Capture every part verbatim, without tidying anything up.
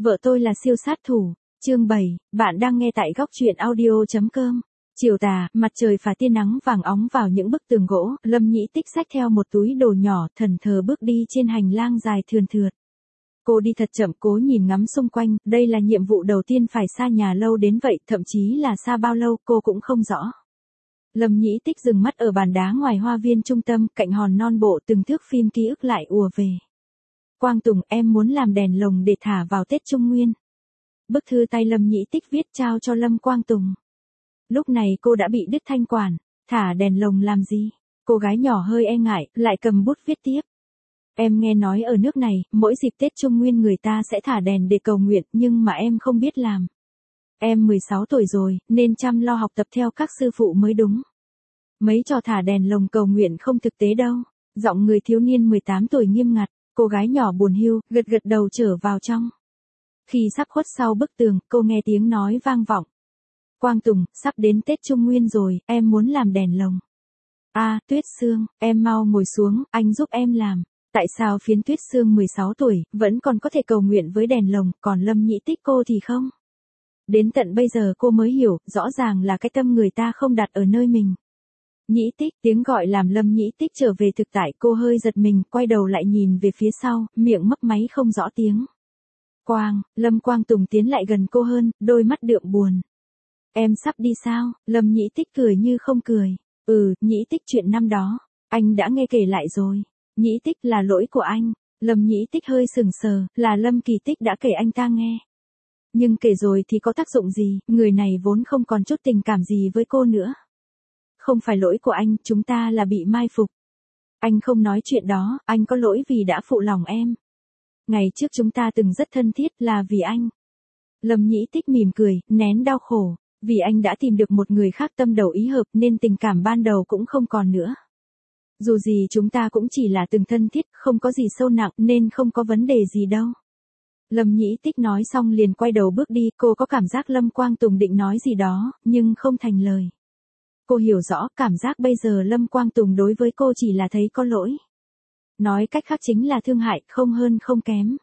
Vợ tôi là siêu sát thủ. Chương bảy, bạn đang nghe tại góc truyện audio.com. Chiều tà, mặt trời phả tia nắng vàng óng vào những bức tường gỗ, Lâm Nhĩ Tích xách theo một túi đồ nhỏ, thẫn thờ bước đi trên hành lang dài thườn thượt. Cô đi thật chậm, cố nhìn ngắm xung quanh, đây là nhiệm vụ đầu tiên phải xa nhà lâu đến vậy, thậm chí là xa bao lâu cô cũng không rõ. Lâm Nhĩ Tích dừng mắt ở bàn đá ngoài hoa viên trung tâm, cạnh hòn non bộ, từng thước phim ký ức lại ùa về. Quang Tùng, em muốn làm đèn lồng để thả vào Tết Trung Nguyên. Bức thư tay Lâm Nhĩ Tích viết trao cho Lâm Quang Tùng. Lúc này cô đã bị đứt thanh quản, thả đèn lồng làm gì? Cô gái nhỏ hơi e ngại, lại cầm bút viết tiếp. Em nghe nói ở nước này, mỗi dịp Tết Trung Nguyên người ta sẽ thả đèn để cầu nguyện, nhưng mà em không biết làm. Em mười sáu tuổi rồi, nên chăm lo học tập theo các sư phụ mới đúng. Mấy trò thả đèn lồng cầu nguyện không thực tế đâu. Giọng người thiếu niên mười tám tuổi nghiêm ngặt, cô gái nhỏ buồn hiu, gật gật đầu trở vào trong. Khi sắp khuất sau bức tường, cô nghe tiếng nói vang vọng. Quang Tùng, sắp đến Tết Trung Nguyên rồi, em muốn làm đèn lồng. À, Tuyết Sương, em mau ngồi xuống, anh giúp em làm. Tại sao phiến Tuyết Sương mười sáu tuổi, vẫn còn có thể cầu nguyện với đèn lồng, còn Lâm Nhĩ Tích cô thì không? Đến tận bây giờ cô mới hiểu, rõ ràng là cái tâm người ta không đặt ở nơi mình. Nhĩ Tích, tiếng gọi làm Lâm Nhĩ Tích trở về thực tại, cô hơi giật mình, quay đầu lại nhìn về phía sau, miệng mấp máy không rõ tiếng. Quang, Lâm Quang Tùng tiến lại gần cô hơn, đôi mắt đượm buồn. Em sắp đi sao? Lâm Nhĩ Tích cười như không cười. Ừ, Nhĩ Tích, chuyện năm đó, anh đã nghe kể lại rồi. Nhĩ Tích, là lỗi của anh. Lâm Nhĩ Tích hơi sừng sờ, là Lâm Kỳ Tích đã kể anh ta nghe. Nhưng kể rồi thì có tác dụng gì, người này vốn không còn chút tình cảm gì với cô nữa. Không phải lỗi của anh, chúng ta là bị mai phục. Anh không nói chuyện đó, anh có lỗi vì đã phụ lòng em. Ngày trước chúng ta từng rất thân thiết, là vì anh. Lâm Nhĩ Tích mỉm cười, nén đau khổ. Vì anh đã tìm được một người khác tâm đầu ý hợp nên tình cảm ban đầu cũng không còn nữa. Dù gì chúng ta cũng chỉ là từng thân thiết, không có gì sâu nặng nên không có vấn đề gì đâu. Lâm Nhĩ Tích nói xong liền quay đầu bước đi, cô có cảm giác Lâm Quang Tùng định nói gì đó, nhưng không thành lời. Cô hiểu rõ, cảm giác bây giờ Lâm Quang Tùng đối với cô chỉ là thấy có lỗi. Nói cách khác chính là thương hại, không hơn không kém.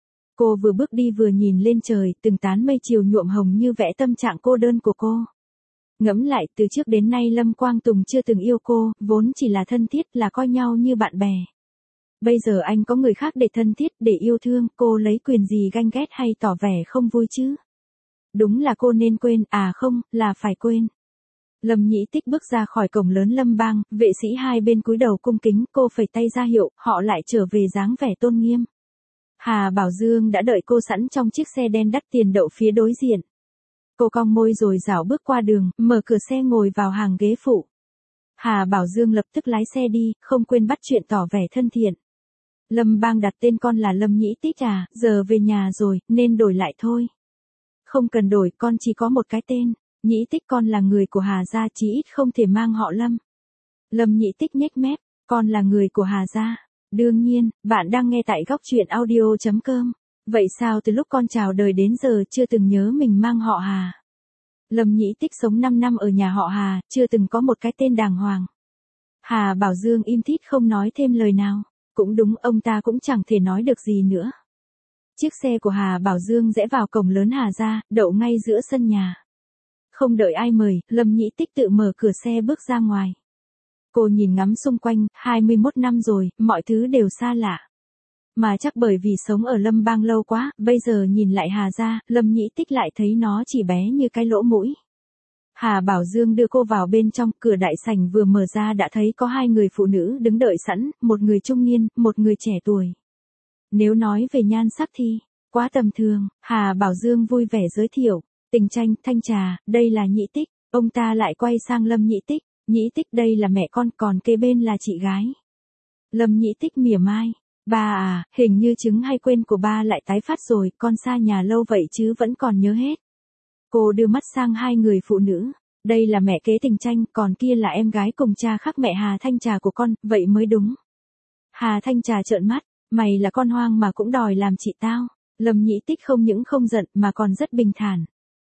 Cô vừa bước đi vừa nhìn lên trời, từng tán mây chiều nhuộm hồng như vẽ tâm trạng cô đơn của cô. Ngẫm lại, từ trước đến nay Lâm Quang Tùng chưa từng yêu cô, vốn chỉ là thân thiết, là coi nhau như bạn bè. Bây giờ anh có người khác để thân thiết, để yêu thương, cô lấy quyền gì ganh ghét hay tỏ vẻ không vui chứ? Đúng là cô nên quên, à không, là phải quên. Lâm Nhĩ Tích bước ra khỏi cổng lớn Lâm Bang, vệ sĩ hai bên cúi đầu cung kính, cô phẩy tay ra hiệu, họ lại trở về dáng vẻ tôn nghiêm. Hà Bảo Dương đã đợi cô sẵn trong chiếc xe đen đắt tiền đậu phía đối diện. Cô cong môi rồi rảo bước qua đường, mở cửa xe ngồi vào hàng ghế phụ. Hà Bảo Dương lập tức lái xe đi, không quên bắt chuyện tỏ vẻ thân thiện. Lâm Bang đặt tên con là Lâm Nhĩ Tích à, giờ về nhà rồi, nên đổi lại thôi. Không cần đổi, con chỉ có một cái tên. Nhĩ Tích, con là người của Hà gia, chí ít không thể mang họ Lâm. Lâm Nhĩ Tích nhếch mép, con là người của Hà gia. Đương nhiên, bạn đang nghe tại góc truyện audio.com. Vậy sao từ lúc con chào đời đến giờ chưa từng nhớ mình mang họ Hà? Lâm Nhĩ Tích sống năm năm ở nhà họ Hà, chưa từng có một cái tên đàng hoàng. Hà Bảo Dương im thít không nói thêm lời nào. Cũng đúng, ông ta cũng chẳng thể nói được gì nữa. Chiếc xe của Hà Bảo Dương rẽ vào cổng lớn Hà gia, đậu ngay giữa sân nhà. Không đợi ai mời, Lâm Nhĩ Tích tự mở cửa xe bước ra ngoài. Cô nhìn ngắm xung quanh, hai mươi mốt năm rồi, mọi thứ đều xa lạ. Mà chắc bởi vì sống ở Lâm Bang lâu quá, bây giờ nhìn lại Hà gia, Lâm Nhĩ Tích lại thấy nó chỉ bé như cái lỗ mũi. Hà Bảo Dương đưa cô vào bên trong, cửa đại sảnh vừa mở ra đã thấy có hai người phụ nữ đứng đợi sẵn, một người trung niên, một người trẻ tuổi. Nếu nói về nhan sắc thì, quá tầm thường, Hà Bảo Dương vui vẻ giới thiệu. Tình Tranh, Thanh Trà, đây là Nhĩ Tích. Ông ta lại quay sang Lâm Nhĩ Tích. Nhĩ Tích, đây là mẹ con, còn kế bên là chị gái. Lâm Nhĩ Tích mỉa mai. Ba à, hình như chứng hay quên của ba lại tái phát rồi, con xa nhà lâu vậy chứ vẫn còn nhớ hết. Cô đưa mắt sang hai người phụ nữ. Đây là mẹ kế Tình Tranh, còn kia là em gái cùng cha khác mẹ Hà Thanh Trà của con, vậy mới đúng. Hà Thanh Trà trợn mắt, mày là con hoang mà cũng đòi làm chị tao. Lâm Nhĩ Tích không những không giận mà còn rất bình thản.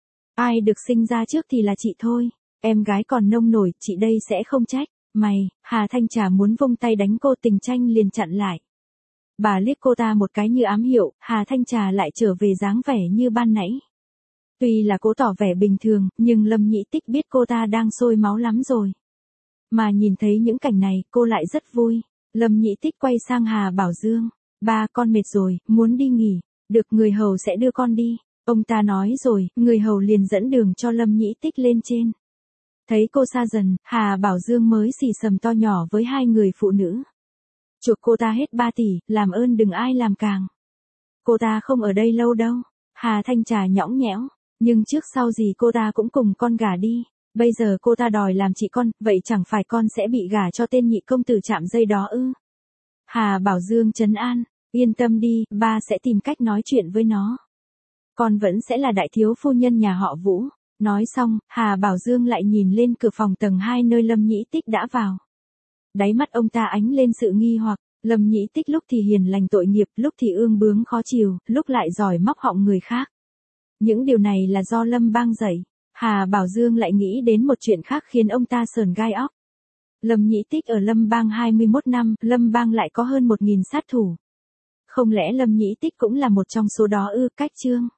Ai được sinh ra trước thì là chị thôi, em gái còn nông nổi, chị đây sẽ không trách. Mày, Hà Thanh Trà muốn vung tay đánh cô, Tình Tranh liền chặn lại. Bà liếc cô ta một cái như ám hiệu, Hà Thanh Trà lại trở về dáng vẻ như ban nãy. Tuy là cố tỏ vẻ bình thường, nhưng Lâm Nhĩ Tích biết cô ta đang sôi máu lắm rồi. Mà nhìn thấy những cảnh này, cô lại rất vui. Lâm Nhĩ Tích quay sang Hà Bảo Dương. Ba, con mệt rồi, muốn đi nghỉ. Được, người hầu sẽ đưa con đi. Ông ta nói rồi, người hầu liền dẫn đường cho Lâm Nhĩ Tích lên trên. Thấy cô xa dần, Hà Bảo Dương mới xì xầm to nhỏ với hai người phụ nữ. Chuộc cô ta hết ba tỷ, làm ơn đừng ai làm càng. Cô ta không ở đây lâu đâu. Hà Thanh Trà nhõng nhẽo. Nhưng trước sau gì cô ta cũng cùng con gả đi. Bây giờ cô ta đòi làm chị con, vậy chẳng phải con sẽ bị gả cho tên nhị công tử chạm dây đó ư? Hà Bảo Dương trấn an, yên tâm đi, ba sẽ tìm cách nói chuyện với nó. Con vẫn sẽ là đại thiếu phu nhân nhà họ Vũ. Nói xong, Hà Bảo Dương lại nhìn lên cửa phòng tầng hai nơi Lâm Nhĩ Tích đã vào. Đáy mắt ông ta ánh lên sự nghi hoặc, Lâm Nhĩ Tích lúc thì hiền lành tội nghiệp, lúc thì ương bướng khó chiều, lúc lại giỏi móc họng người khác. Những điều này là do Lâm Bang dạy. Hà Bảo Dương lại nghĩ đến một chuyện khác khiến ông ta sờn gai óc. Lâm Nhĩ Tích ở Lâm Bang hai mươi mốt năm, Lâm Bang lại có hơn một nghìn sát thủ. Không lẽ Lâm Nhĩ Tích cũng là một trong số đó ư? Cách chương